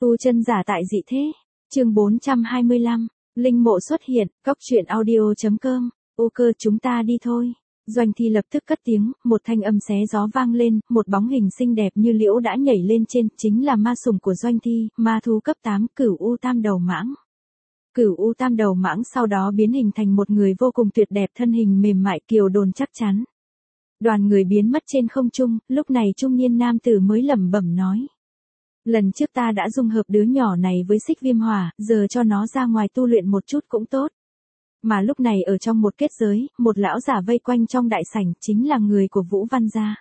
Tu chân giả tại dị thế. Chương 425. Linh mộ xuất hiện. Cóc truyện audio.com. Ô cơ, chúng ta đi thôi. Doanh Thi lập tức cất tiếng, một thanh âm xé gió vang lên, một bóng hình xinh đẹp như liễu đã nhảy lên trên, chính là ma sủng của Doanh Thi, ma thú cấp 8, Cửu U Tam Đầu Mãng. Cửu U Tam Đầu Mãng sau đó biến hình thành một người vô cùng tuyệt đẹp, thân hình mềm mại kiều đồn chắc chắn. Đoàn người biến mất trên không trung, lúc này trung niên nam tử mới lẩm bẩm nói: lần trước ta đã dung hợp đứa nhỏ này với Xích Viêm Hỏa, giờ cho nó ra ngoài tu luyện một chút cũng tốt. Mà lúc này ở trong một kết giới, một lão giả vây quanh trong đại sảnh, chính là người của Vũ Văn gia.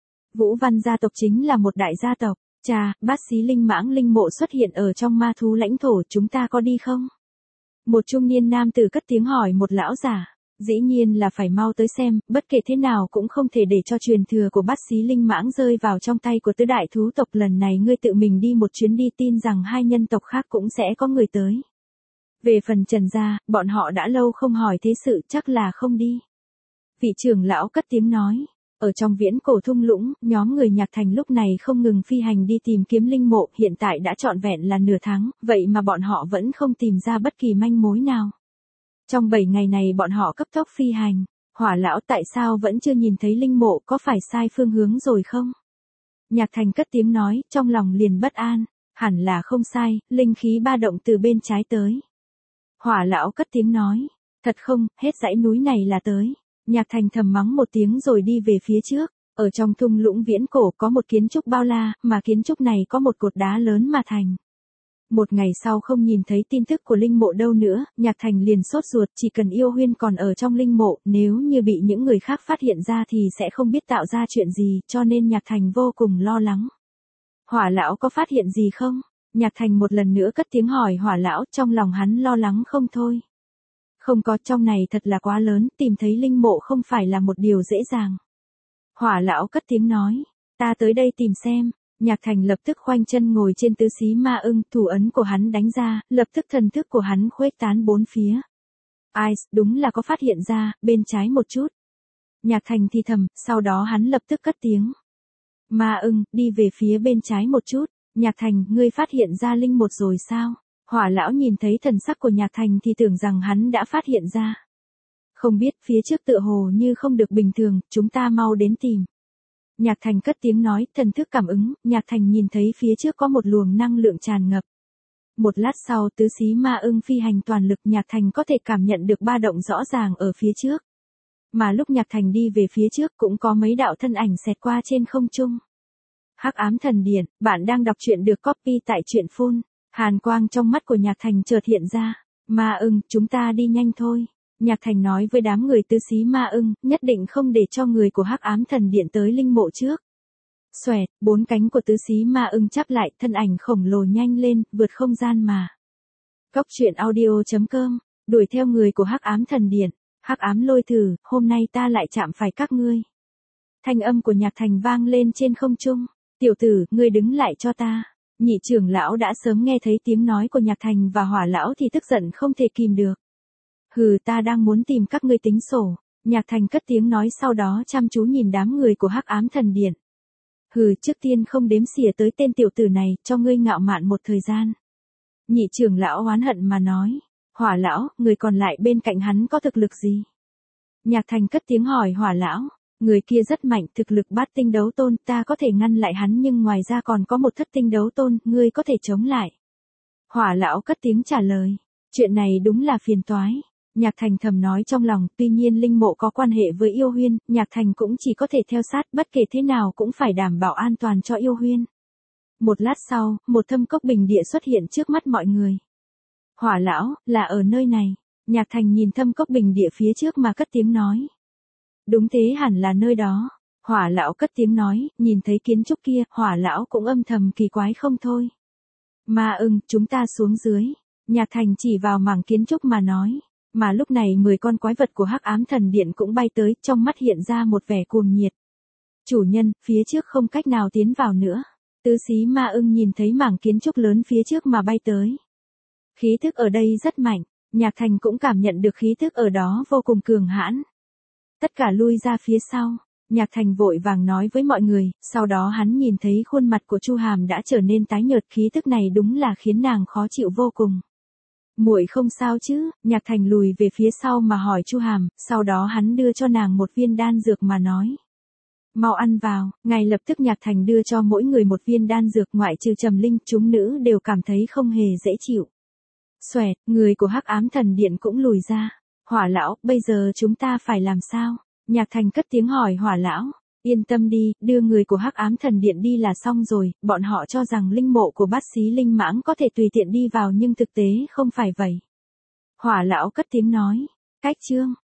Vũ Văn gia tộc chính là một đại gia tộc. Cha, bát xí linh mãng linh mộ xuất hiện ở trong ma thú lãnh thổ, chúng ta có đi không? Một trung niên nam tử cất tiếng hỏi một lão giả. Dĩ nhiên là phải mau tới xem, bất kể thế nào cũng không thể để cho truyền thừa của bát xí linh mãng rơi vào trong tay của tứ đại thú tộc. Lần này ngươi tự mình đi một chuyến đi, tin rằng hai nhân tộc khác cũng sẽ có người tới. Về phần Trần gia, bọn họ đã lâu không hỏi thế sự, chắc là không đi. Vị trưởng lão cất tiếng nói. Ở trong viễn cổ thung lũng, nhóm người Nhạc Thành lúc này không ngừng phi hành đi tìm kiếm linh mộ, hiện tại đã trọn vẹn là nửa tháng, vậy mà bọn họ vẫn không tìm ra bất kỳ manh mối nào. Trong 7 ngày này bọn họ cấp tốc phi hành. Hỏa lão, tại sao vẫn chưa nhìn thấy linh mộ, có phải sai phương hướng rồi không? Nhạc Thành cất tiếng nói, trong lòng liền bất an. Hẳn là không sai, linh khí ba động từ bên trái tới. Hỏa lão cất tiếng nói, thật không, hết dãy núi này là tới. Nhạc Thành thầm mắng một tiếng rồi đi về phía trước. Ở trong thung lũng viễn cổ có một kiến trúc bao la, mà kiến trúc này có một cột đá lớn mà thành. Một ngày sau không nhìn thấy tin tức của linh mộ đâu nữa, Nhạc Thành liền sốt ruột, chỉ cần Yêu Huyên còn ở trong linh mộ, nếu như bị những người khác phát hiện ra thì sẽ không biết tạo ra chuyện gì, cho nên Nhạc Thành vô cùng lo lắng. Hỏa lão có phát hiện gì không? Nhạc Thành một lần nữa cất tiếng hỏi Hỏa lão, trong lòng hắn lo lắng không thôi. Không có, trong này thật là quá lớn, tìm thấy linh mộ không phải là một điều dễ dàng. Hỏa lão cất tiếng nói, ta tới đây tìm xem. Nhạc Thành lập tức khoanh chân ngồi trên tứ xí ma ưng, thủ ấn của hắn đánh ra, lập tức thần thức của hắn khuếch tán bốn phía. Ai, đúng là có phát hiện ra, bên trái một chút. Nhạc Thành thì thầm, sau đó hắn lập tức cất tiếng. Ma ưng, đi về phía bên trái một chút. Nhạc Thành, ngươi phát hiện ra linh một rồi sao? Hỏa lão nhìn thấy thần sắc của Nhạc Thành thì tưởng rằng hắn đã phát hiện ra. Không biết, phía trước tựa hồ như không được bình thường, chúng ta mau đến tìm. Nhạc Thành cất tiếng nói, thần thức cảm ứng, Nhạc Thành nhìn thấy phía trước có một luồng năng lượng tràn ngập. Một lát sau tứ xí ma ưng phi hành toàn lực, Nhạc Thành có thể cảm nhận được ba động rõ ràng ở phía trước. Mà lúc Nhạc Thành đi về phía trước cũng có mấy đạo thân ảnh xẹt qua trên không trung. Hắc ám thần điện, bạn đang đọc truyện được copy tại truyện phun. Hàn quang trong mắt của Nhạc Thành chợt hiện ra. Ma ưng, chúng ta đi nhanh thôi. Nhạc Thành nói với đám người tứ xí ma ưng, nhất định không để cho người của Hắc ám thần điện tới linh mộ trước. Xoẹt, bốn cánh của tứ xí ma ưng chắp lại, thân ảnh khổng lồ nhanh lên, vượt không gian mà. Cóc truyện audio.com, đuổi theo người của Hắc ám thần điện. Hắc ám lôi thử, hôm nay ta lại chạm phải các ngươi. Thanh âm của Nhạc Thành vang lên trên không trung. Tiểu tử, ngươi đứng lại cho ta. Nhị trưởng lão đã sớm nghe thấy tiếng nói của Nhạc Thành và Hỏa lão thì tức giận không thể kìm được. Hừ, ta đang muốn tìm các ngươi tính sổ. Nhạc Thành cất tiếng nói, sau đó chăm chú nhìn đám người của Hắc ám thần điện. Hừ, trước tiên không đếm xỉa tới tên tiểu tử này, cho ngươi ngạo mạn một thời gian. Nhị trưởng lão oán hận mà nói. Hỏa lão, người còn lại bên cạnh hắn có thực lực gì? Nhạc Thành cất tiếng hỏi Hỏa lão. Người kia rất mạnh, thực lực bát tinh đấu tôn, ta có thể ngăn lại hắn, nhưng ngoài ra còn có một thất tinh đấu tôn, ngươi có thể chống lại. Hỏa lão cất tiếng trả lời. Chuyện này đúng là phiền toái. Nhạc Thành thầm nói trong lòng, tuy nhiên linh mộ có quan hệ với Yêu Huyên, Nhạc Thành cũng chỉ có thể theo sát, bất kể thế nào cũng phải đảm bảo an toàn cho Yêu Huyên. Một lát sau, một thâm cốc bình địa xuất hiện trước mắt mọi người. Hỏa lão, là ở nơi này. Nhạc Thành nhìn thâm cốc bình địa phía trước mà cất tiếng nói. Đúng thế, hẳn là nơi đó. Hỏa lão cất tiếng nói, nhìn thấy kiến trúc kia, Hỏa lão cũng âm thầm kỳ quái không thôi. Ma ưng, chúng ta xuống dưới. Nhạc Thành chỉ vào mảng kiến trúc mà nói. Mà lúc này 10 con quái vật của Hắc ám thần điện cũng bay tới, trong mắt hiện ra một vẻ cuồng nhiệt. Chủ nhân, phía trước không cách nào tiến vào nữa. Tứ xí ma ưng nhìn thấy mảng kiến trúc lớn phía trước mà bay tới. Khí thức ở đây rất mạnh, Nhạc Thành cũng cảm nhận được khí thức ở đó vô cùng cường hãn. Tất cả lui ra phía sau. Nhạc Thành vội vàng nói với mọi người, sau đó hắn nhìn thấy khuôn mặt của Chu Hàm đã trở nên tái nhợt, khí tức này đúng là khiến nàng khó chịu vô cùng. Muội không sao chứ? Nhạc Thành lùi về phía sau mà hỏi Chu Hàm, sau đó hắn đưa cho nàng một viên đan dược mà nói. Mau ăn vào, ngay lập tức Nhạc Thành đưa cho mỗi người một viên đan dược, ngoại trừ Trầm Linh, chúng nữ đều cảm thấy không hề dễ chịu. Xoẹt, người của Hắc Ám Thần Điện cũng lùi ra. Hỏa lão, bây giờ chúng ta phải làm sao? Nhạc Thành cất tiếng hỏi Hỏa lão. Yên tâm đi, đưa người của Hắc Ám Thần Điện đi là xong rồi, bọn họ cho rằng linh mộ của bát xí linh mãng có thể tùy tiện đi vào nhưng thực tế không phải vậy. Hỏa lão cất tiếng nói. Cách chương.